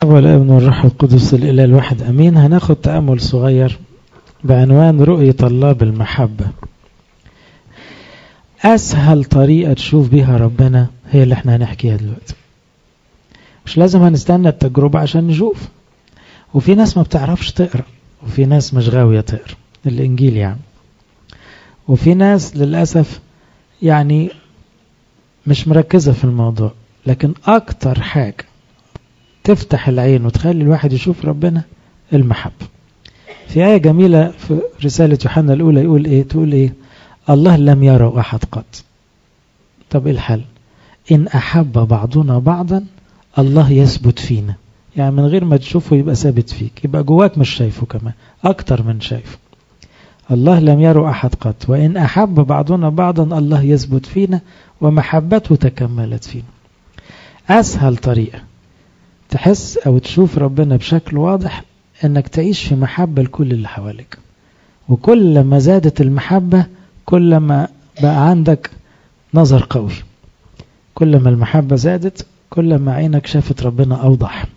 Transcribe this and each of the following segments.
والابن والروح القدس الإله الواحد أمين. هناخد تأمل صغير بعنوان رؤية الله بالمحبة. أسهل طريقة تشوف بيها ربنا هي اللي احنا هنحكيها دلوقتي. مش لازم هنستنى التجربة عشان نشوف. وفي ناس ما بتعرفش تقرأ، وفي ناس مش غاوية تقرأ الإنجيل يعني، وفي ناس للأسف يعني مش مركزة في الموضوع. لكن أكتر حاجة تفتح العين وتخلي الواحد يشوف ربنا المحبة. في آية جميلة في رسالة يوحنا الأولى يقول إيه؟ تقول إيه؟ الله لم يرى أحد قط. طب إيه الحل؟ إن أحب بعضنا بعضا الله يثبت فينا. يعني من غير ما تشوفه يبقى ثابت فيك، يبقى جواك مش شايفه، كمان أكتر من شايفه. الله لم يرى أحد قط وإن أحب بعضنا بعضا الله يثبت فينا ومحبته تكملت فينا. أسهل طريقة تحس أو تشوف ربنا بشكل واضح أنك تعيش في محبة لكل اللي حواليك. وكل ما زادت المحبة كل ما بقى عندك نظر قوي. كل ما المحبة زادت كل ما عينك شافت ربنا أوضح.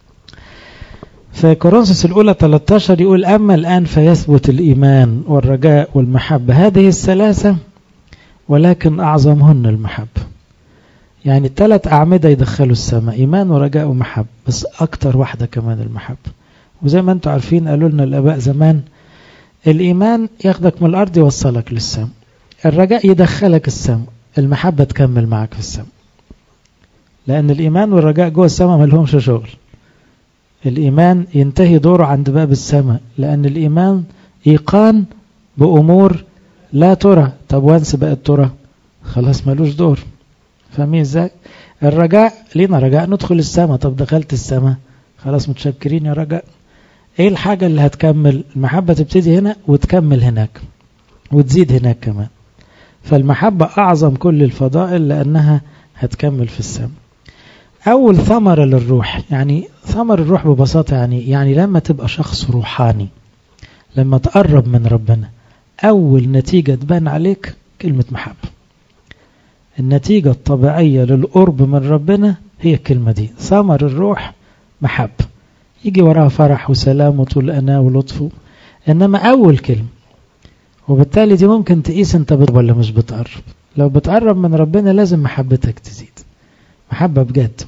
في كورنثوس الأولى 13 يقول أما الآن فيثبت الإيمان والرجاء والمحبة، هذه الثلاثة ولكن أعظمهن المحبة. يعني الثلاث أعمدة يدخلوا السماء، إيمان ورجاء ومحبة، بس أكتر واحدة كمان المحبة. وزي ما أنتم عارفين قالوا لنا الآباء زمان، الإيمان ياخدك من الأرض يوصلك للسماء، الرجاء يدخلك السماء، المحبة تكمل معك في السماء. لأن الإيمان والرجاء جوه السماء ما لهمش شغل. الإيمان ينتهي دوره عند باب السماء، لأن الإيمان إيقان بأمور لا ترى. طب وانس بقت ترى خلاص ملوش دور. فاهمين ازاي؟ الرجاء لينا رجاء ندخل السماء. طب دخلت السماء خلاص متشكرين يا رجاء. ايه الحاجة اللي هتكمل؟ المحبة تبتدي هنا وتكمل هناك وتزيد هناك كمان. فالمحبة أعظم كل الفضائل لأنها هتكمل في السماء. أول ثمرة للروح، يعني ثمر الروح ببساطة يعني لما تبقى شخص روحاني، لما تقرب من ربنا، أول نتيجة تبان عليك كلمة محبة. النتيجة الطبيعية للقرب من ربنا هي الكلمة دي، ثمر الروح محبة. يجي وراها فرح وسلام وطول أناة ولطف، إنما أول كلمة. وبالتالي دي ممكن تقيس أنت ولا مش بتقرب. لو بتقرب من ربنا لازم محبتك تزيد، محبة بجد.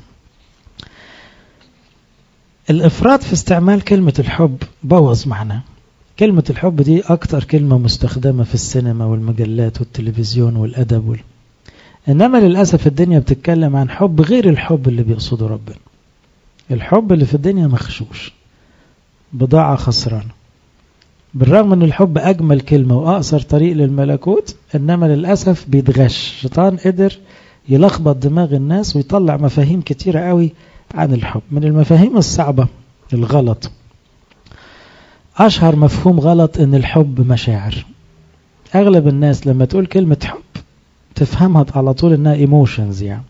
الإفراط في استعمال كلمة الحب بوظ معناه. كلمة الحب دي أكتر كلمة مستخدمة في السينما والمجلات والتلفزيون والأدب إنما للأسف الدنيا بتتكلم عن حب غير الحب اللي بيقصده ربنا. الحب اللي في الدنيا مخشوش، بضاعة خسرانة. بالرغم أن الحب أجمل كلمة وأقصر طريق للملكوت، إنما للأسف بيتغش. شيطان قدر يلخبط دماغ الناس ويطلع مفاهيم كتيرة قوي عن الحب. من المفاهيم الصعبة الغلط، أشهر مفهوم غلط إن الحب مشاعر. أغلب الناس لما تقول كلمة حب تفهمها على طول إنها ايموشنز، يعني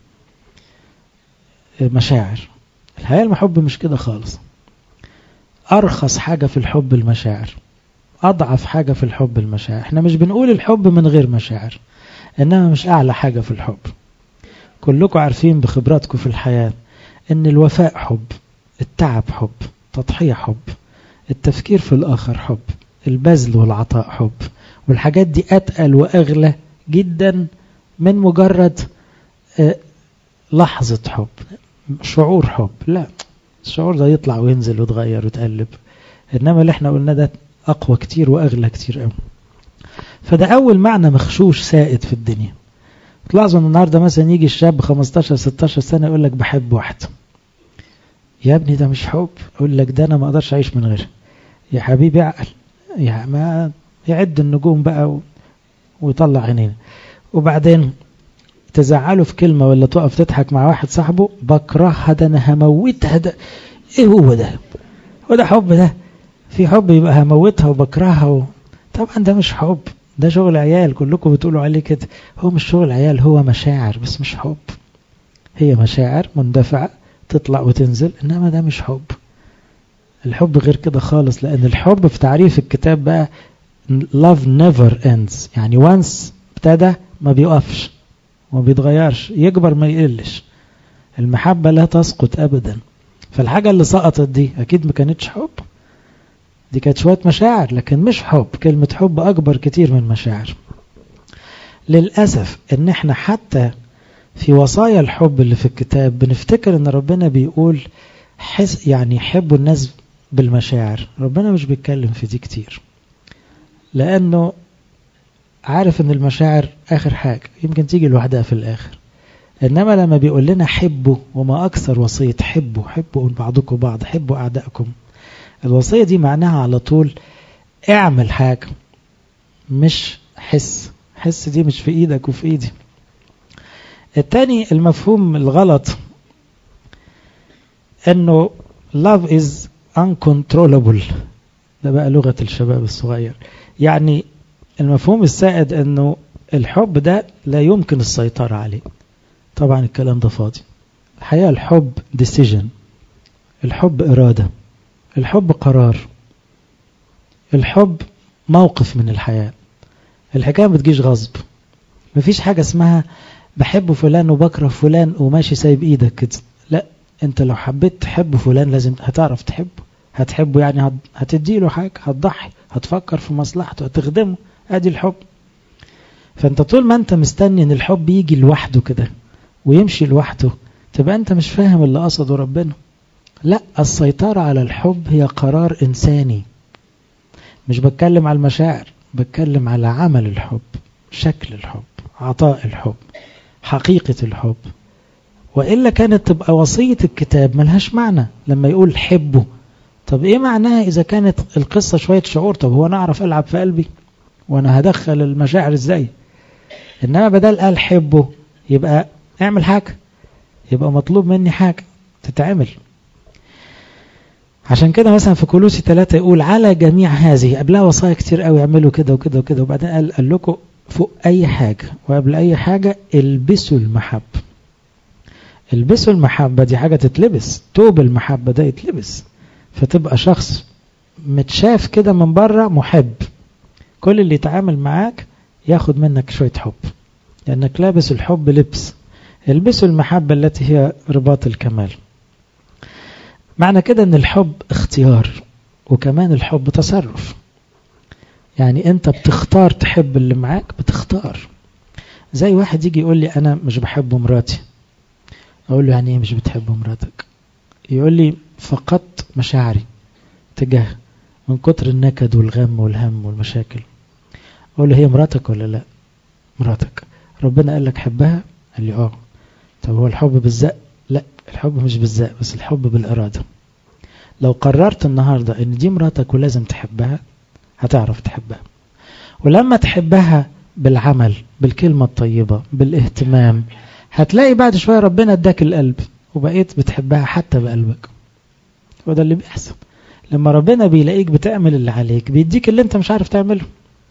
مشاعر. الحقيقة المحب مش كده خالص. أرخص حاجة في الحب المشاعر، أضعف حاجة في الحب المشاعر. احنا مش بنقول الحب من غير مشاعر، إنما مش أعلى حاجة في الحب. كلكم عارفين بخبراتكم في الحياة إن الوفاء حب، التعب حب، تضحية حب، التفكير في الآخر حب، البذل والعطاء حب. والحاجات دي أتقل وأغلى جدا من مجرد لحظة حب، شعور حب. لا، الشعور ده يطلع وينزل ويتغير ويتقلب، إنما اللي احنا قلنا ده أقوى كتير وأغلى كتير قوي. فده أول معنى مخشوش سائد في الدنيا. تلاحظوا ان النهارده مثلا يجي الشاب 15-16 سنة يقول لك بحب واحدة. يا ابني ده مش حب. يقول لك ده أنا ما أقدرش أعيش من غيرها. يا حبيبي عقل، يا ما يعد النجوم بقى ويطلع عينينا. وبعدين تزعله في كلمة ولا تقف تضحك مع واحد صاحبه، بكرهها، ده أنا هموتها، ده إيه هو ده؟ هو ده حب؟ ده في حب يبقى هموتها وبكرهها طبعا ده مش حب، ده شغل عيال. كلكم بتقولوا عليه كده. هو مش شغل عيال، هو مشاعر بس مش حب. هي مشاعر مندفعة تطلع وتنزل، إنما ده مش حب. الحب غير كده خالص. لأن الحب في تعريف الكتاب بقى love never ends، يعني once ابتدى ما بيقفش وما بيتغيرش، يكبر ما يقلش. المحبة لا تسقط أبدا. فالحاجة اللي سقطت دي أكيد ما كانتش حب، دي كانت شوية مشاعر لكن مش حب. كلمة حب أكبر كتير من مشاعر. للأسف إن إحنا حتى في وصايا الحب اللي في الكتاب بنفتكر إن ربنا بيقول يعني حبوا الناس بالمشاعر. ربنا مش بيتكلم في دي كتير، لأنه عارف إن المشاعر آخر حاجة، يمكن تيجي لوحدها في الآخر. إنما لما بيقول لنا حبوا، وما أكثر وصية حبوا بعضكم بعض، حبوا أعدائكم. الوصية دي معناها على طول اعمل حاجة، مش حس دي مش في إيدك وفي إيدي. التاني المفهوم الغلط إنه love is uncontrollable، ده بقى لغة الشباب الصغير. يعني المفهوم السائد إنه الحب ده لا يمكن السيطرة عليه. طبعا الكلام ده فاضي. الحقيقة الحب decision، الحب إرادة، الحب قرار، الحب موقف من الحياة. الحكاية ما بتجيش غصب. مفيش حاجة اسمها بحب فلان وبكره فلان وماشي سايب ايدك كده. لا، انت لو حبيت تحب فلان لازم هتعرف تحبه. هتحبه يعني هتديله حاجة، هتضحي، هتفكر في مصلحته، هتخدمه. ادي الحب. فانت طول ما انت مستني ان الحب يجي لوحده كده ويمشي لوحده، تبقى انت مش فاهم اللي قصده ربنا. لا، السيطرة على الحب هي قرار إنساني. مش بتكلم على المشاعر، بتكلم على عمل الحب، شكل الحب، عطاء الحب، حقيقة الحب. وإلا كانت تبقى وصية الكتاب ملهاش معنى لما يقول حبه. طب إيه معناها إذا كانت القصة شوية شعور؟ طب هو أنا أعرف ألعب في قلبي وأنا هدخل المشاعر إزاي؟ إنما بدل قال حبه يبقى اعمل حاجة، يبقى مطلوب مني حاجة تتعمل. عشان كده مثلا في كولوسي 3 يقول على جميع هذه، قبلها وصايا كتير قوي يعملوا كده وكده وكده، وبعدين قال لكم فوق أي حاجة وقبل أي حاجة البسوا المحبة. البسوا المحبة دي حاجة تتلبس، توب المحبة ده يتلبس، فتبقى شخص متشاف كده من بره محب. كل اللي يتعامل معاك ياخد منك شوية حب، لأنك لابس الحب لبس. البسوا المحبة التي هي رباط الكمال. معنى كده ان الحب اختيار، وكمان الحب تصرف. يعني انت بتختار تحب اللي معاك، بتختار. زي واحد يجي يقول لي انا مش بحب مراتي، اقول له يعني ايه مش بتحب مراتك؟ يقول لي فقدت مشاعري تجاه من كتر النكد والغم والهم والمشاكل. اقول له هي مراتك ولا لا؟ مراتك. ربنا قال لك حبها؟ قال لي اه. طب هو الحب بالزق؟ لا، الحب مش بالزق، بس الحب بالإرادة. لو قررت النهاردة ان دي مراتك ولازم تحبها، هتعرف تحبها. ولما تحبها بالعمل، بالكلمة الطيبة، بالاهتمام، هتلاقي بعد شوية ربنا اداك القلب وبقيت بتحبها حتى بقلبك. وده اللي بيحصل لما ربنا بيلاقيك بتعمل اللي عليك، بيديك اللي انت مش عارف تعمله.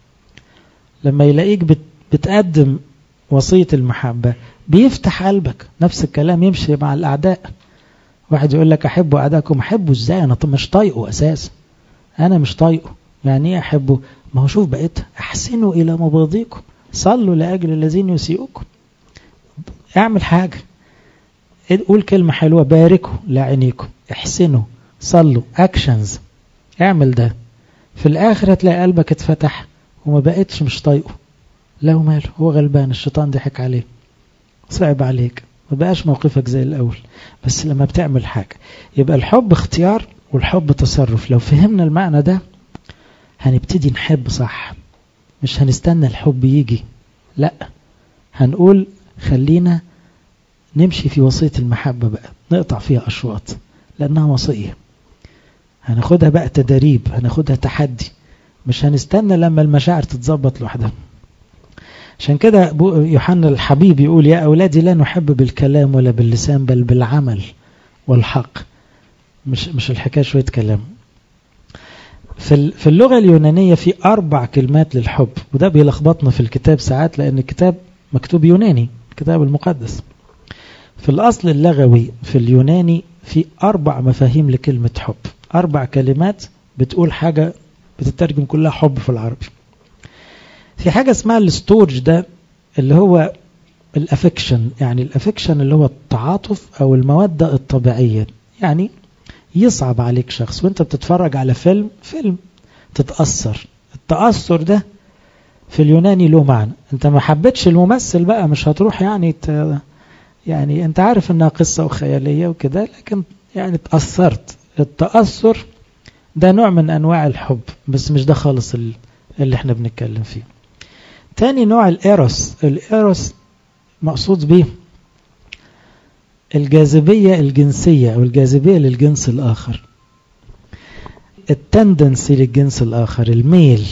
لما يلاقيك بتقدم وصية المحبة بيفتح قلبك. نفس الكلام يمشي مع الأعداء. واحد يقول لك أحبوا أعداءكم. أحبوا إزاي؟ أنا مش طايقه أساسا، أنا مش طايقه. يعني إيه أحبه؟ ما هو شوف بقيت أحسنوا إلى مبغضيكم، صلوا لأجل الذين يسيئوكم. اعمل حاجة، قول كلمة حلوة، باركوا لعينيكم، احسنوا، صلوا، أكشنز. اعمل ده، في الآخر هتلاقي قلبك اتفتح وما بقيتش مش طايقه. له ماله، هو غلبان، الشيطان ضحك عليه، صعب عليك، ما بقاش موقفك زي الأول. بس لما بتعمل حاجة يبقى الحب اختيار والحب تصرف. لو فهمنا المعنى ده هنبتدي نحب صح. مش هنستنى الحب يجي، لا، هنقول خلينا نمشي في وصية المحبة بقى، نقطع فيها أشواط لأنها وصية. هناخدها بقى تدريب، هناخدها تحدي. مش هنستنى لما المشاعر تتظبط لوحدها. عشان كده يوحنا الحبيب يقول يا أولادي لا نحب بالكلام ولا باللسان بل بالعمل والحق. مش الحكاية شوية كلام. في اللغة اليونانية في 4 كلمات للحب، وده بيلخبطنا في الكتاب ساعات لأن الكتاب مكتوب يوناني، الكتاب المقدس. في الأصل اللغوي في اليوناني في 4 مفاهيم لكلمة حب، 4 كلمات بتقول حاجة بتترجم كلها حب في العربي. في حاجة اسمها الستورج، ده اللي هو الافكشن. يعني الافكشن اللي هو التعاطف أو المودة الطبيعية. يعني يصعب عليك شخص وانت بتتفرج على فيلم تتأثر. التأثر ده في اليوناني له معنى. انت ما حبيتش الممثل بقى مش هتروح يعني انت عارف انها قصة وخيالية وكده، لكن يعني تأثرت. التأثر ده نوع من انواع الحب، بس مش ده خالص اللي احنا بنتكلم فيه. تاني نوع الإيروس مقصود به الجاذبية الجنسية أو الجاذبية للجنس الآخر، التندنسي للجنس الآخر، الميل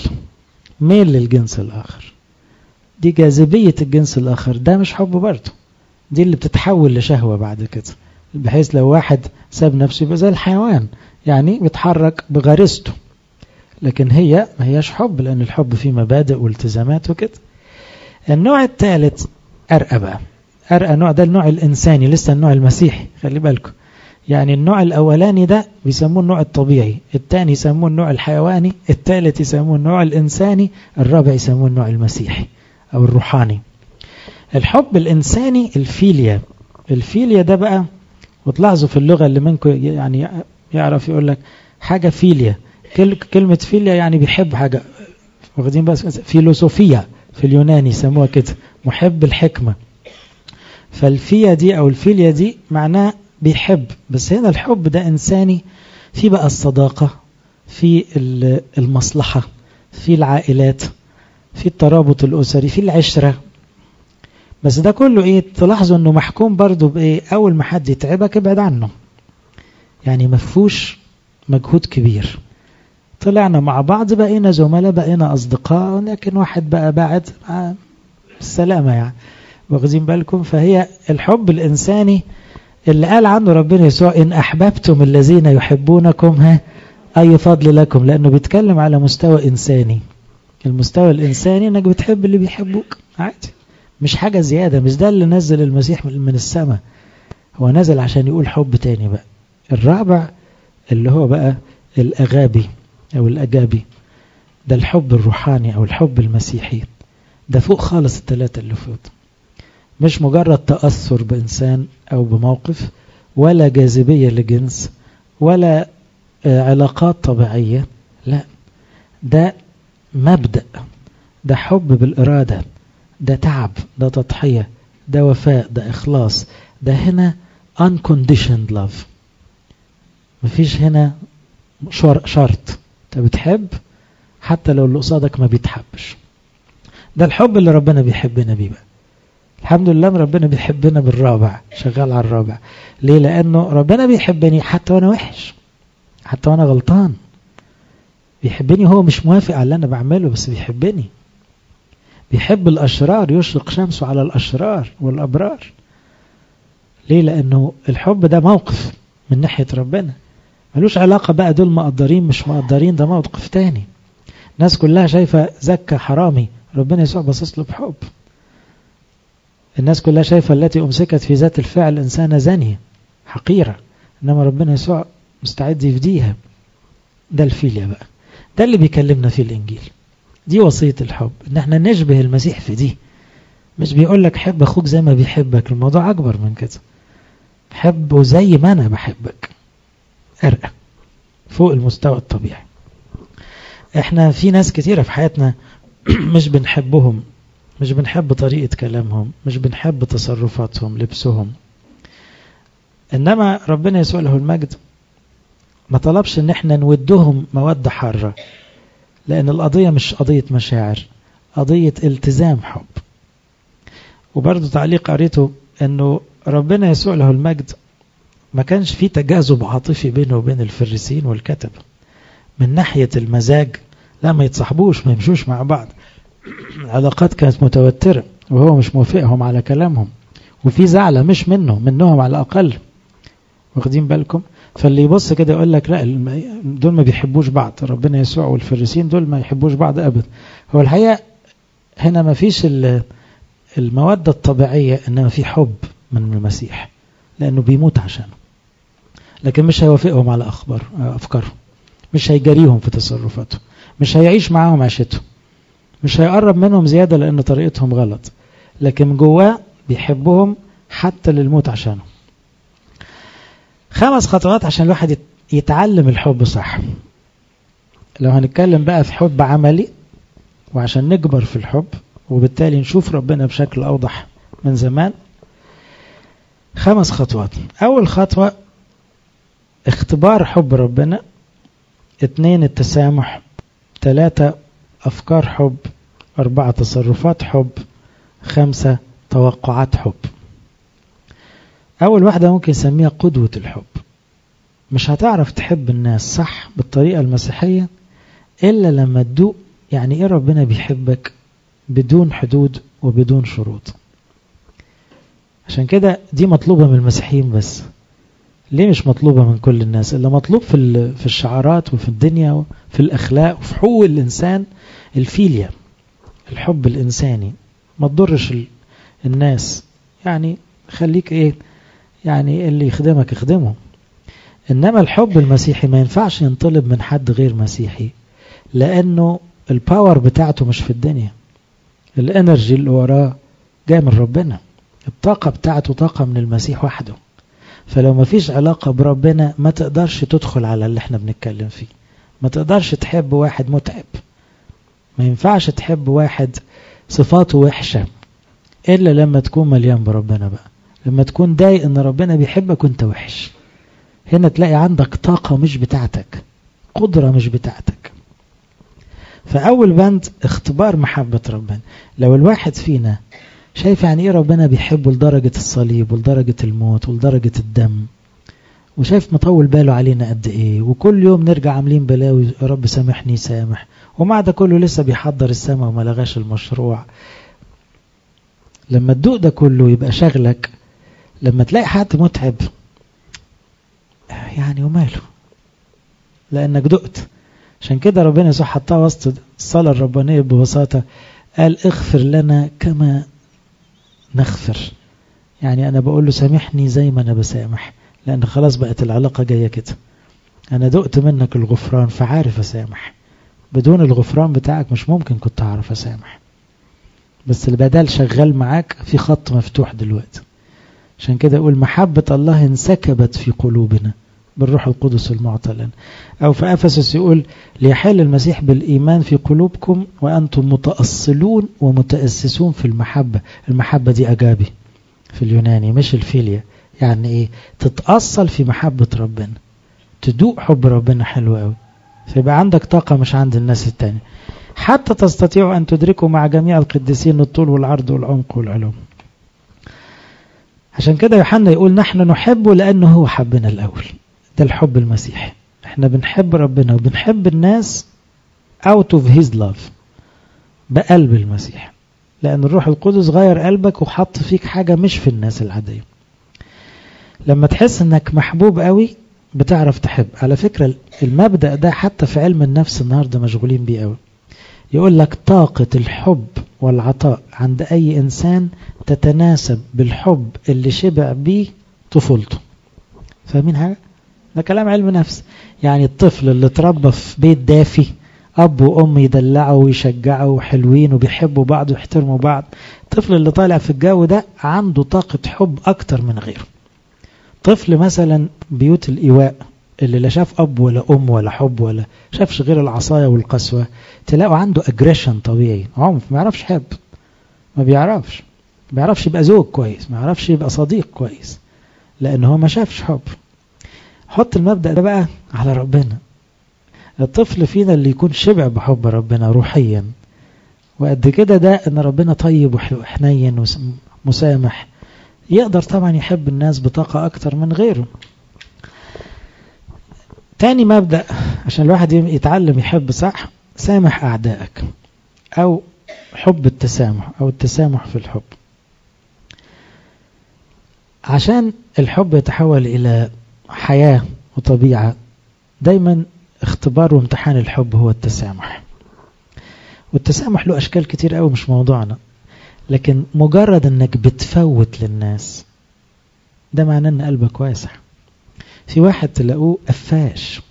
للجنس الآخر، دي جاذبية الجنس الآخر. ده مش حب برضه، دي اللي بتتحول لشهوة بعد كده، بحيث لو واحد ساب نفسه يبقى زي الحيوان، يعني بيتحرك بغريزته، لكن ما هياش حب، لأن الحب فيه مبادئ والتزامات وكده. النوع الثالث أرقى نوع، ده النوع الإنساني، لسه النوع المسيحي، خلي بالكم. يعني النوع الأولاني ده بيسموه النوع الطبيعي، الثاني يسموه النوع الحيواني، الثالث يسموه النوع الإنساني، الرابع يسموه النوع المسيحي أو الروحاني. الحب الإنساني الفيليا ده بقى، وتلاحظوا في اللغة اللي منكم يعني يعرف يقول لك حاجة فيليا، كلمة فيليا يعني بيحب حاجة، واخدين بس فيلوسوفيا في اليوناني يسموها كده، محب الحكمة. فالفيا دي أو الفيليا دي معناه بيحب، بس هنا الحب ده إنساني، في بقى الصداقة، في المصلحة، في العائلات، في الترابط الأسري، في العشرة. بس ده كله تلاحظوا أنه محكوم برضو أول ما حد يتعبك ابعد عنه، يعني مفهوش مجهود كبير. طلعنا مع بعض بقينا زملاء بقينا أصدقاء، لكن واحد بقى بعد السلامة يعني، واخدين بالكم. فهي الحب الإنساني اللي قال عنه ربنا يسوع إن أحببتم الذين يحبونكم أي فضل لكم، لأنه بيتكلم على مستوى إنساني. المستوى الإنساني إنك بتحب اللي بيحبوك عادي، مش حاجة زيادة، مش ده اللي نزل المسيح من السماء، هو نزل عشان يقول حب تاني بقى. الرابع اللي هو بقى الأغابي أو الأجابي، ده الحب الروحاني أو الحب المسيحي، ده فوق خالص الثلاثة اللي فوق، مش مجرد تأثر بإنسان أو بموقف، ولا جاذبية لجنس، ولا علاقات طبيعية، لا، ده مبدأ، ده حب بالإرادة، ده تعب، ده تضحية، ده وفاء، ده إخلاص، ده هنا unconditioned love. مفيش هنا شرط، انت بتحب حتى لو اللي قصادك ما بيتحبش. ده الحب اللي ربنا بيحبنا بيه بقى. الحمد لله ربنا بيحبنا بالرابع، شغال على الرابع. ليه؟ لأنه ربنا بيحبني حتى وأنا وحش، حتى وأنا غلطان، بيحبني، هو مش موافق على اللي أنا بعمله بس بيحبني. بيحب الأشرار، يشرق شمسه على الأشرار والأبرار. ليه؟ لأنه الحب ده موقف من ناحية ربنا، ملوش علاقة بقى دول مقدرين مش مقدرين، ده موقف تاني. الناس كلها شايفة زكا حرامي، ربنا يسوع بصص له بحب. الناس كلها شايفة التي أمسكت في ذات الفعل إنسانة زانية حقيرة، إنما ربنا يسوع مستعد يفديها. ده الفيليا بقى، ده اللي بيكلمنا فيه الإنجيل. دي وصية الحب، إن احنا نشبه المسيح في دي. مش بيقول لك حب أخوك زي ما بيحبك، الموضوع أكبر من كده. حبه زي ما أنا بحبك، أرقى فوق المستوى الطبيعي. احنا في ناس كتيرة في حياتنا مش بنحبهم، مش بنحب طريقة كلامهم، مش بنحب تصرفاتهم، لبسهم. إنما ربنا يسوع له المجد ما طلبش إن احنا نودهم مودة حارة، لأن القضية مش قضية مشاعر، قضية التزام حب. وبرضو تعليق قريته إنه ربنا يسوع له المجد ما كانش فيه تجاذب عاطفي بينه وبين الفريسيين والكتبة من ناحية المزاج، لا ما يتصاحبوش، ما يمشوش مع بعض. العلاقات كانت متوترة وهو مش موافقهم على كلامهم، وفي زعلة مش منهم على الأقل، واخدين بالكم. فاللي يبص كده يقول لك لا دول ما بيحبوش بعض، ربنا يسوع والفريسيين دول ما يحبوش بعض أبدا. هو الحقيقة هنا ما فيش المودة الطبيعية، إنما في حب من المسيح لأنه بيموت عشانه، لكن مش هيوافقهم على أفكارهم، مش هيجريهم في تصرفاتهم، مش هيعيش معاهم عيشتهم، مش هيقرب منهم زيادة لأن طريقتهم غلط، لكن جواه بيحبهم حتى للموت عشانه. 5 خطوات عشان الواحد يتعلم الحب صح. لو هنتكلم بقى في حب عملي وعشان نكبر في الحب وبالتالي نشوف ربنا بشكل أوضح من زمان، 5 خطوات. أول خطوة اختبار حب ربنا، 2 التسامح، 3 أفكار حب، 4 تصرفات حب، 5 توقعات حب. أول واحدة ممكن نسميها قدوة الحب. مش هتعرف تحب الناس صح بالطريقة المسيحية إلا لما تدوق يعني إيه ربنا بيحبك بدون حدود وبدون شروط. عشان كده دي مطلوبة من المسيحيين بس. ليه مش مطلوبة من كل الناس؟ إلا مطلوب في الشعارات وفي الدنيا وفي الأخلاق وفي حقوق الإنسان. الفيليا، الحب الإنساني، ما تضرش الناس، يعني خليك إيه، يعني اللي يخدمك يخدمه. إنما الحب المسيحي ما ينفعش ينطلب من حد غير مسيحي، لأنه الباور بتاعته مش في الدنيا. الانرجي اللي وراه جاي من ربنا، الطاقة بتاعته طاقة من المسيح وحده. فلو ما فيش علاقة بربنا ما تقدرش تدخل على اللي احنا بنتكلم فيه. ما تقدرش تحب واحد متعب، ما ينفعش تحب واحد صفاته وحشة إلا لما تكون مليان بربنا بقى. لما تكون دايق ان ربنا بيحبك وانت وحش، هنا تلاقي عندك طاقة مش بتاعتك، قدرة مش بتاعتك. فأول بند اختبار محبة ربنا. لو الواحد فينا شايف يعني ايه ربنا بيحبه لدرجة الصليب ولدرجة الموت ولدرجة الدم، وشايف مطول باله علينا قد ايه، وكل يوم نرجع عاملين بلاوي يا رب سامحني سامح، ومع ده كله لسه بيحضر السماء وما لغاش المشروع. لما تدوق ده كله يبقى شغلك. لما تلاقي حد متعب يعني وماله، لأنك دقت. عشان كده ربنا يسوع حطها وسط الصلاة الربانية ببساطة، قال اغفر لنا كما نغفر. يعني أنا بقول له سامحني زي ما أنا بسامح، لأن خلاص بقت العلاقة جاية كده. أنا دقت منك الغفران فعارف أسامح. بدون الغفران بتاعك مش ممكن كنت أعرف أسامح، بس البدال شغال معاك في خط مفتوح دلوقتي. عشان كده أقول محبة الله انسكبت في قلوبنا بالروح القدس المعطى لنا. أو في أفسس يقول ليحل المسيح بالإيمان في قلوبكم وأنتم متأصلون ومتأسسون في المحبة. المحبة دي أجابي في اليوناني مش الفيليا. يعني إيه؟ تتأصل في محبة ربنا، تدوق حب ربنا حلو قوي، فيبقى عندك طاقة مش عند الناس التانية، حتى تستطيعوا أن تدركوا مع جميع القديسين الطول والعرض والعمق والعلوم. عشان كده يوحنا يقول نحن نحبه لأنه هو حبنا الأول. ده الحب المسيحي. احنا بنحب ربنا وبنحب الناس out of his love، بقلب المسيح، لأن الروح القدس غير قلبك وحط فيك حاجة مش في الناس العادية. لما تحس انك محبوب قوي بتعرف تحب. على فكرة المبدأ ده حتى في علم النفس النهاردة مشغولين بيه قوي. يقول لك طاقة الحب والعطاء عند أي إنسان تتناسب بالحب اللي شبع بيه طفولته. فاهمين حاجة؟ ده كلام علم نفس. يعني الطفل اللي اتربى في بيت دافي، أب وأم يدلعوا ويشجعوا وحلوين وبيحبوا بعض ويحترموا بعض، الطفل اللي طالع في الجو ده عنده طاقة حب أكتر من غيره. طفل مثلا بيوت الإيواء اللي لا شاف أب ولا أم ولا حب ولا شافش غير العصاية والقسوة، تلاقوا عنده أجريشن طبيعي، عنف، ما يعرفش حب، ما بيعرفش يبقى زوج كويس، ما يعرفش يبقى صديق كويس، لأنه ما شافش حب. حط المبدأ ده بقى على ربنا. الطفل فينا اللي يكون شبع بحب ربنا روحيا وقد كده، ده ان ربنا طيب وحنين ومسامح، يقدر طبعا يحب الناس بطاقة اكتر من غيره. تاني مبدأ عشان الواحد يتعلم يحب صح، سامح اعدائك، او حب التسامح، او التسامح في الحب. عشان الحب يتحول الى حياة وطبيعة، دايما اختبار وامتحان الحب هو التسامح. والتسامح له أشكال كتير قوي مش موضوعنا، لكن مجرد انك بتفوت للناس ده معناه ان قلبك واسع. في واحد تلاقوه قفاش،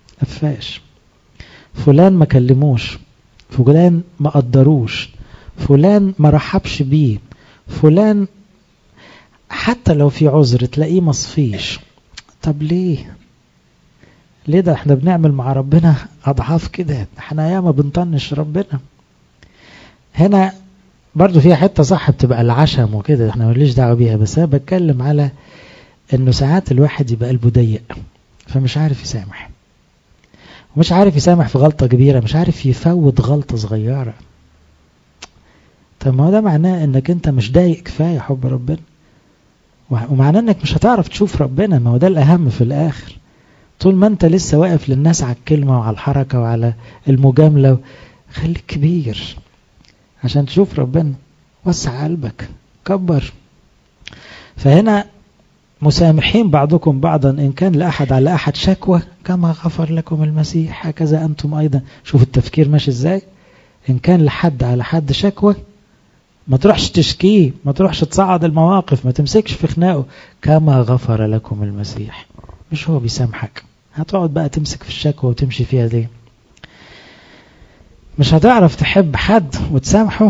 فلان ما كلموش، فلان ما قدروش، فلان ما رحبش بيه، فلان حتى لو في عذر تلاقيه مصفيش. طب ليه؟ ليه؟ ده احنا بنعمل مع ربنا أضعاف كده، احنا ياما بنطنش ربنا. هنا برضو فيها حتة صح بتبقى العشم وكده، احنا ماليش دعوة بيها، بس انا بتكلم على انه ساعات الواحد يبقى قلبه ضيق فمش عارف يسامح، ومش عارف يسامح في غلطة كبيرة، مش عارف يفوت غلطة صغيرة. طب ما هو ده معناه انك انت مش ضايق كفاية حب ربنا، ومعناه انك مش هتعرف تشوف ربنا. ما هو ده الاهم في الاخر. طول ما انت لسه واقف للناس على الكلمة وعلى الحركة وعلى المجاملة، خليك كبير عشان تشوف ربنا. وسع قلبك، كبر. فهنا مسامحين بعضكم بعضا إن كان لأحد على أحد شكوى كما غفر لكم المسيح هكذا أنتم أيضا. شوف التفكير ماشي إزاي. إن كان لحد على حد شكوى، ما تروحش تشكيه، ما تروحش تصعد المواقف، ما تمسكش في خناقه. كما غفر لكم المسيح، مش هو بيسامحك هتقعد بقى تمسك في الشكوى وتمشي فيها دي. مش هتعرف تحب حد وتسامحه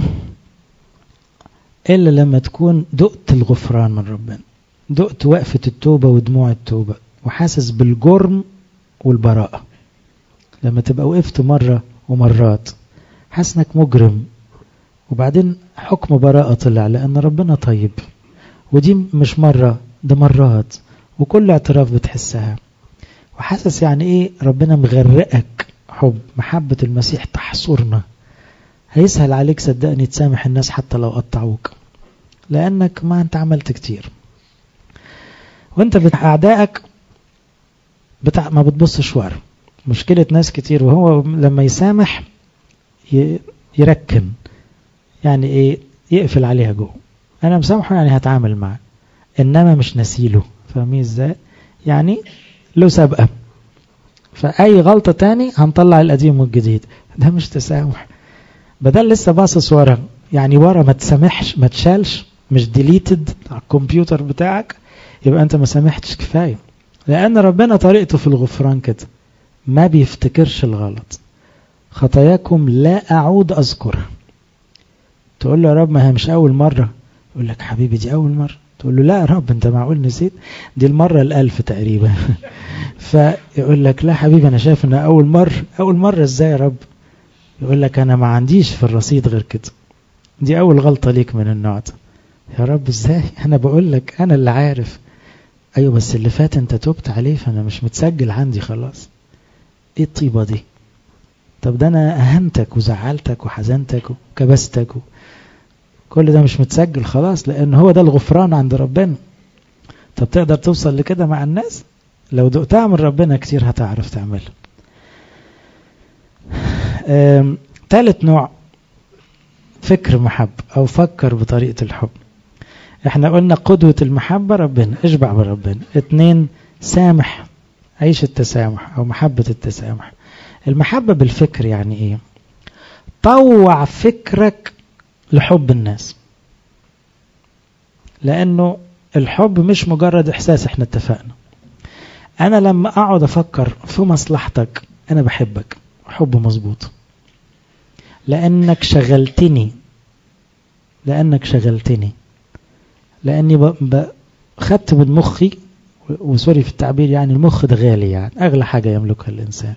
إلا لما تكون دقت الغفران من ربنا، دقت وقفة التوبة ودموع التوبة، وحاسس بالجرم والبراءة. لما تبقى وقفت مرة ومرات حاسس انك مجرم، وبعدين حكم براءة طلع لأن ربنا طيب، ودي مش مرة، ده مرات، وكل اعتراف بتحسها، وحاسس يعني ايه ربنا مغرقك حب. محبة المسيح تحصرنا. هيسهل عليك صدقني تسامح الناس حتى لو قطعوك، لأنك ما انت عملت كتير. وانت بتاع أعدائك ما بتبصش ورا. مشكلة ناس كتير وهو لما يسامح يركن، يعني ايه، يقفل عليها جوه. انا مسامحه يعني هتعامل معه، انما مش نسيله. فاهمين ازاي؟ يعني له سابقة، فأي غلطة تاني هنطلع القديم والجديد. ده مش تسامح. بدل لسه باصص ورا، يعني ورا ما تسامحش، ما تشالش، مش ديليتد على الكمبيوتر بتاعك، يبقى انت ما سامحتش كفاية. لأن ربنا طريقته في الغفران كده، ما بيفتكرش الغلط. خطاياكم لا أعود أذكرها. تقول له يا رب ما هي مش أول مرة، يقول لك حبيبي دي أول مرة. تقول له لا يا رب انت معقول نسيت؟ دي المرة ال1000 تقريبا. فيقول لك لا حبيبي أنا شايف انها أول مرة. أول مرة ازاي يا رب؟ يقول لك أنا ما عنديش في الرصيد غير كده، دي أول غلطة ليك من النوع ده. يا رب ازاي؟ أنا بقول لك أنا اللي عارف. أيوة بس اللي فات انت توبت عليه، فأنا مش متسجل عندي خلاص. ايه الطيبة دي؟ طب ده أنا أهنتك وزعلتك وحزنتك وكبستك كل ده مش متسجل خلاص، لأن هو ده الغفران عند ربنا. طب تقدر توصل لكده مع الناس؟ لو دقتها من ربنا كتير هتعرف تعملها. ثالث نوع فكر محب أو فكر بطريقة الحب. احنا قلنا قدوة المحبة ربنا، اشبع بربنا. 2 سامح، عيش التسامح أو محبة التسامح. المحبة بالفكر يعني ايه؟ طوع فكرك لحب الناس، لأنه الحب مش مجرد إحساس. احنا اتفقنا أنا لما أقعد أفكر في مصلحتك أنا بحبك حب مظبوط، لأنك شغلتني، لأني خدت من مخي، وسوري في التعبير، يعني المخ ده غالي، يعني أغلى حاجة يملكها الإنسان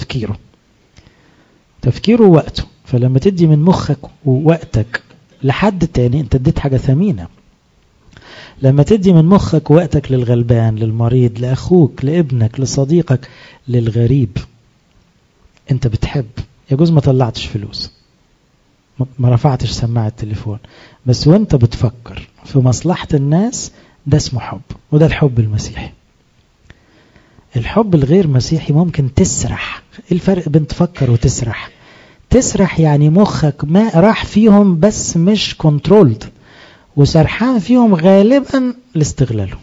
تفكيره ووقته. فلما تدي من مخك ووقتك لحد تاني انت اديت حاجة ثمينة. لما تدي من مخك ووقتك للغلبان، للمريض، لأخوك، لابنك، لصديقك، للغريب، انت بتحب. يجوز ما طلعتش فلوس، ما رفعتش سماعة التليفون، بس وانت بتفكر في مصلحة الناس، ده اسمه حب، وده الحب المسيحي. الحب الغير مسيحي ممكن تسرح. ايه الفرق بين تفكر وتسرح؟ تسرح يعني مخك ما راح فيهم بس مش كنترولد، وسرحان فيهم غالبا لاستغلاله،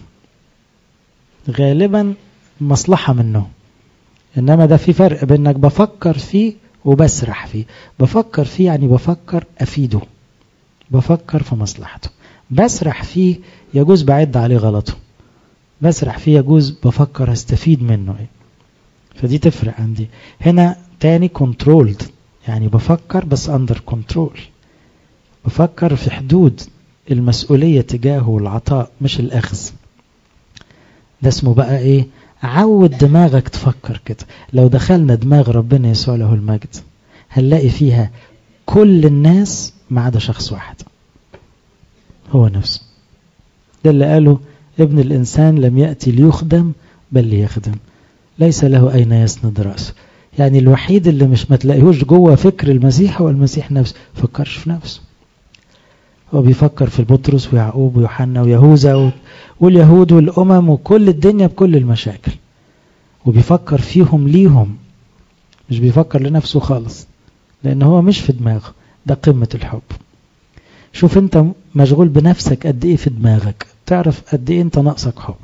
غالبا مصلحة منه. إنما ده في فرق بينك بفكر فيه وبسرح فيه. بفكر فيه يعني بفكر أفيده، بفكر في مصلحته. بسرح فيه يجوز بعد عليه غلطه، بسرح فيه يجوز بفكر استفيد منه. فدي تفرق عندي. هنا تاني كنترولد، يعني بفكر بس أندر كنترول، بفكر في حدود المسؤولية تجاهه والعطاء مش الأخذ. ده اسمه بقى إيه؟ عود دماغك تفكر كده. لو دخلنا دماغ ربنا يسوع له المجد هنلاقي فيها كل الناس ما عدا شخص واحد، هو نفسه. ده اللي قاله ابن الإنسان لم يأتي ليخدم بل ليخدم، ليس له أين يسند رأسه. يعني الوحيد اللي مش ما تلاقيهوش جوه فكر المسيح هو المسيح نفسه. فكرش في نفسه، هو بيفكر في بطرس ويعقوب ويوحنا ويهوذا واليهود والأمم وكل الدنيا بكل المشاكل، وبيفكر فيهم ليهم، مش بيفكر لنفسه خالص، لأن هو مش في دماغه. ده قمة الحب. شوف انت مشغول بنفسك قد ايه في دماغك، تعرف قد ايه انت ناقصك حب.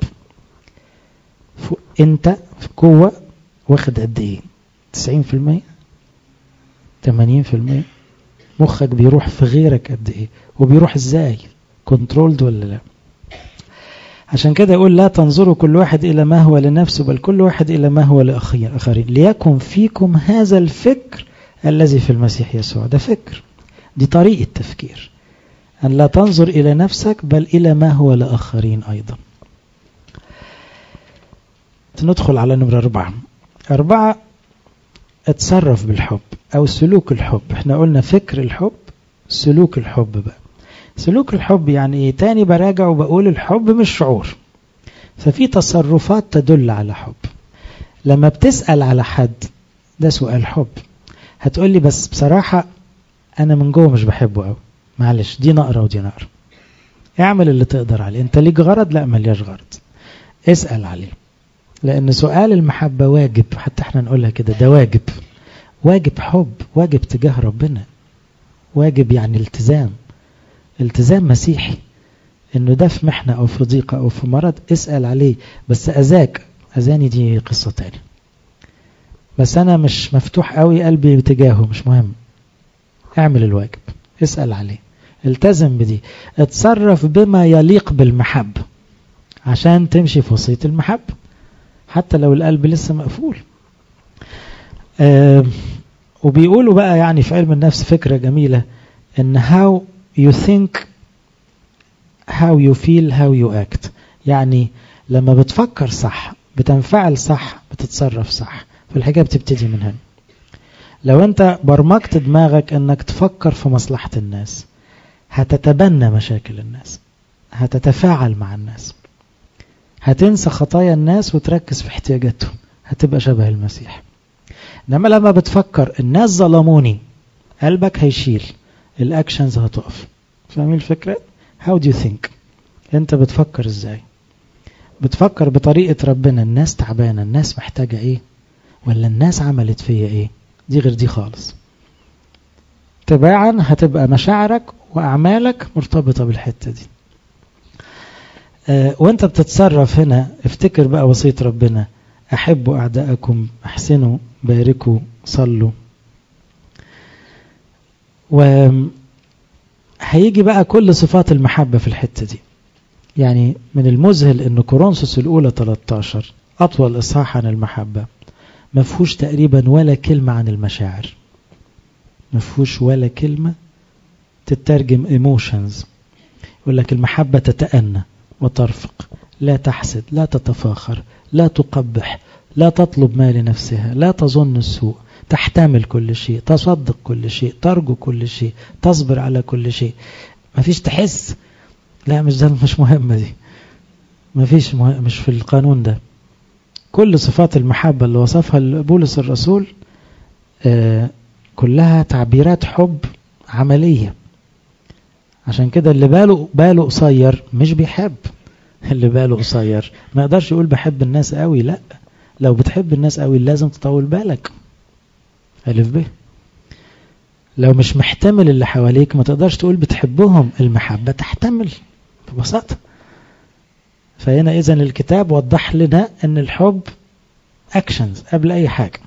انت في قوة واخد قد ايه؟ 90%، 80%. مخك بيروح في غيرك قد ايه، وبيروح ازاي؟ كنترولد ولا لا؟ عشان كده يقول لا تنظروا كل واحد إلى ما هو لنفسه، بل كل واحد إلى ما هو لآخرين، ليكن فيكم هذا الفكر الذي في المسيح يسوع. ده فكر، دي طريقة تفكير، أن لا تنظر إلى نفسك بل إلى ما هو لآخرين أيضا. ندخل على نمرة 4. اتصرف بالحب أو سلوك الحب. احنا قلنا فكر الحب، سلوك الحب بقى. سلوك الحب يعني ايه؟ تاني براجع وبقول الحب مش شعور، ففي تصرفات تدل على حب. لما بتسأل على حد ده سؤال حب. هتقولي بس بصراحة أنا من جوه مش بحبه أوي، معلش دي نقرة ودي نقرة. اعمل اللي تقدر عليه. انت ليك غرض؟ لا ملياش غرض، اسأل عليه. لأن سؤال المحبة واجب، حتى احنا نقولها كده، ده واجب، واجب حب، واجب تجاه ربنا، واجب يعني التزام، التزام مسيحي. انه ده في محنة او في ضيقة او في مرض اسأل عليه. بس اذاني دي قصة تانية، بس انا مش مفتوح قوي قلبي بتجاهه، مش مهم. اعمل الواجب، اسأل عليه، التزم بدي، اتصرف بما يليق بالمحبة عشان تمشي في وصية المحبة حتى لو القلب لسه مقفول. وبيقولوا بقى يعني في علم النفس فكرة جميلة، ان how you think how you feel how you act. يعني لما بتفكر صح بتنفعل صح بتتصرف صح. فالحاجة بتبتدي من هنا. لو انت برمجت دماغك انك تفكر في مصلحة الناس هتتبنى مشاكل الناس، هتتفاعل مع الناس، هتنسى خطايا الناس وتركز في احتياجاتهم، هتبقى شبه المسيح. انما لما بتفكر الناس ظلموني قلبك هيشيل، الاكشنز هتقف. فاهمين الفكرة؟ how do you think؟ انت بتفكر ازاي؟ بتفكر بطريقة ربنا الناس تعبانة، الناس محتاجة ايه، ولا الناس عملت فيا ايه؟ دي غير دي خالص. تباعا هتبقى مشاعرك واعمالك مرتبطة بالحتة دي. وانت بتتصرف هنا افتكر بقى وصية ربنا، احبوا اعداءكم، احسنوا، باركوا، صلوا. وهيجي بقى كل صفات المحبة في الحتة دي. يعني من المذهل ان كورنثوس الأولى 13 أطول إصحاح عن المحبة ما فيهوش تقريبا ولا كلمة عن المشاعر، ما فيهوش ولا كلمة تترجم emotions. يقول لك المحبة تتأنى وترفق، لا تحسد، لا تتفاخر، لا تقبح، لا تطلب ما لنفسها، لا تظن السوء، تحتمل كل شيء، تصدق كل شيء، ترجو كل شيء، تصبر على كل شيء. ما فيش تحس، لا مش ده، مش مهمة دي، ما فيش مش في القانون ده. كل صفات المحبة اللي وصفها بولس الرسول كلها تعبيرات حب عملية. عشان كده اللي باله قصير مش بيحب، اللي باله قصير ما يقدرش يقول بحب الناس قوي. لا، لو بتحب الناس قوي لازم تطول بالك، ألف به. لو مش محتمل اللي حواليك ما تقدرش تقول بتحبهم. المحبة تحتمل ببساطة. فهنا إذن الكتاب وضح لنا أن الحب أكشنز قبل أي حاجة.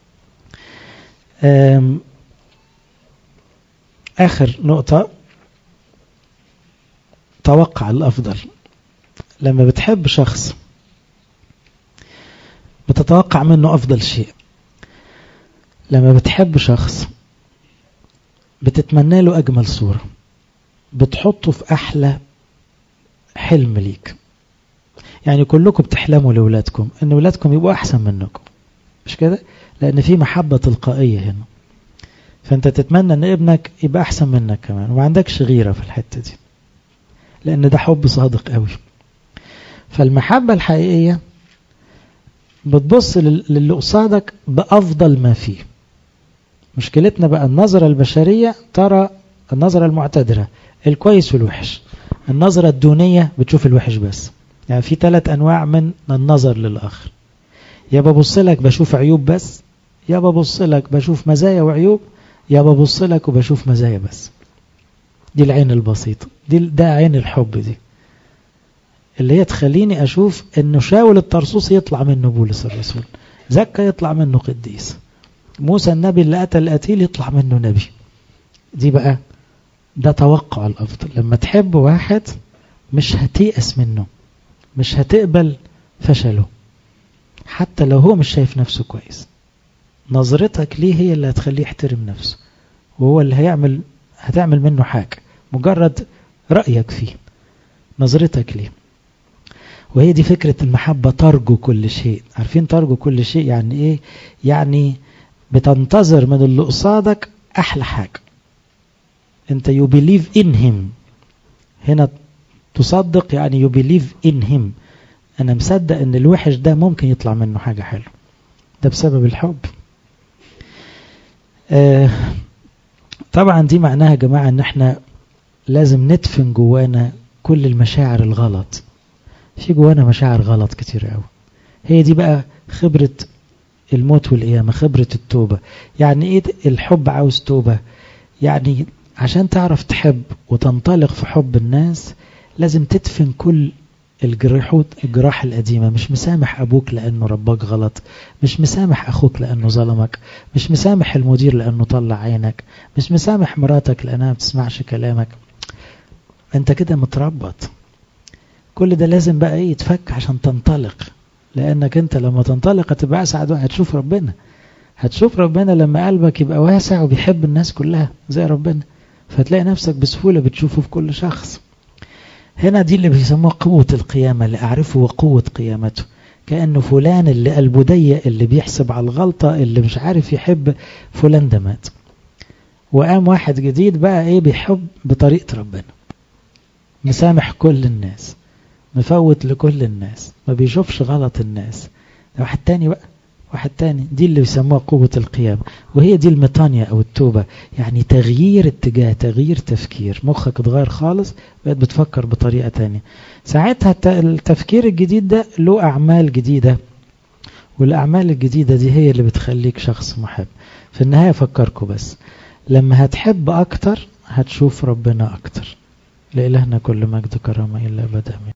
آخر نقطة، توقع الأفضل. لما بتحب شخص بتتوقع منه أفضل شيء. لما بتحب شخص بتتمنى له أجمل صورة، بتحطه في أحلى حلم ليك. يعني كلكم بتحلموا لأولادكم ان أولادكم يبقوا أحسن منكم، مش كده؟ لأن في محبة تلقائية هنا، فأنت تتمنى ان ابنك يبقى أحسن منك كمان، وما عندكش غيرة في الحتة دي، لأن ده حب صادق قوي. فالمحبة الحقيقية بتبص للي قصادك بأفضل ما فيه. مشكلتنا بقى النظرة البشرية ترى النظرة المعتدلة الكويس والوحش، النظرة الدونية بتشوف الوحش بس. يعني في 3 أنواع من النظر للآخر، يا ببص لك بشوف عيوب بس، يا ببص لك بشوف مزايا وعيوب، يا ببص لك وبشوف مزايا بس. دي العين البسيطة، ده عين الحب دي، اللي هي تخليني أشوف أنه شاول الطرسوس يطلع منه بولس الرسول، زكا يطلع منه قديس، موسى النبي اللي قتل القتيل يطلع منه نبي. دي بقى ده توقع الأفضل. لما تحب واحد مش هتيأس منه، مش هتقبل فشله حتى لو هو مش شايف نفسه كويس. نظرتك ليه هي اللي هتخليه يحترم نفسه، وهو اللي هتعمل منه حاجة، مجرد رأيك فيه، نظرتك ليه. وهي دي فكرة المحبة، ترجو كل شيء. عارفين ترجو كل شيء يعني ايه؟ يعني بتنتظر من اللي قصادك احلى حاجة. انت you believe in him، هنا تصدق يعني you believe in him، انا مصدق ان الوحش ده ممكن يطلع منه حاجة حلوة، ده بسبب الحب. طبعا دي معناها يا جماعة ان احنا لازم ندفن جوانا كل المشاعر الغلط. في جوانا مشاعر غلط كتير قوي، هي دي بقى خبرة الموت والقيامة، خبرة التوبة. يعني ايه الحب عاوز توبة؟ يعني عشان تعرف تحب وتنطلق في حب الناس لازم تدفن كل الجراح القديمة. مش مسامح أبوك لأنه رباك غلط، مش مسامح أخوك لأنه ظلمك، مش مسامح المدير لأنه طلع عينك، مش مسامح مراتك لأنها ما بتسمعش كلامك. أنت كده متربط. كل ده لازم بقى ايه يتفك عشان تنطلق، لأنك أنت لما تنطلق هتبقى أسعد واحد. هتشوف ربنا لما قلبك يبقى واسع وبيحب الناس كلها زي ربنا، فتلاقي نفسك بسهولة بتشوفه في كل شخص. هنا دي اللي بيسموها قوة القيامة، اللي أعرفه وقوة قيامته. كأنه فلان اللي قلبه ضيق، اللي بيحسب على الغلطة، اللي مش عارف يحب، فلان ده مات وقام واحد جديد بقى ايه بيحب بطريقة ربنا، مسامح كل الناس، مفوت لكل الناس، ما بيشوفش غلط الناس. واحد تاني بقى، واحد تاني. دي اللي بيسموها قوة القيامة، وهي دي الميطانية أو التوبة. يعني تغيير اتجاه، تغيير تفكير، مخك اتغير خالص، بقيت بتفكر بطريقة تانية. ساعتها التفكير الجديد ده له أعمال جديدة، والأعمال الجديدة دي هي اللي بتخليك شخص محب. في النهاية فكركوا بس، لما هتحب أكتر هتشوف ربنا أكتر. لإلهنا كل مجد كرامة إلا أبدا.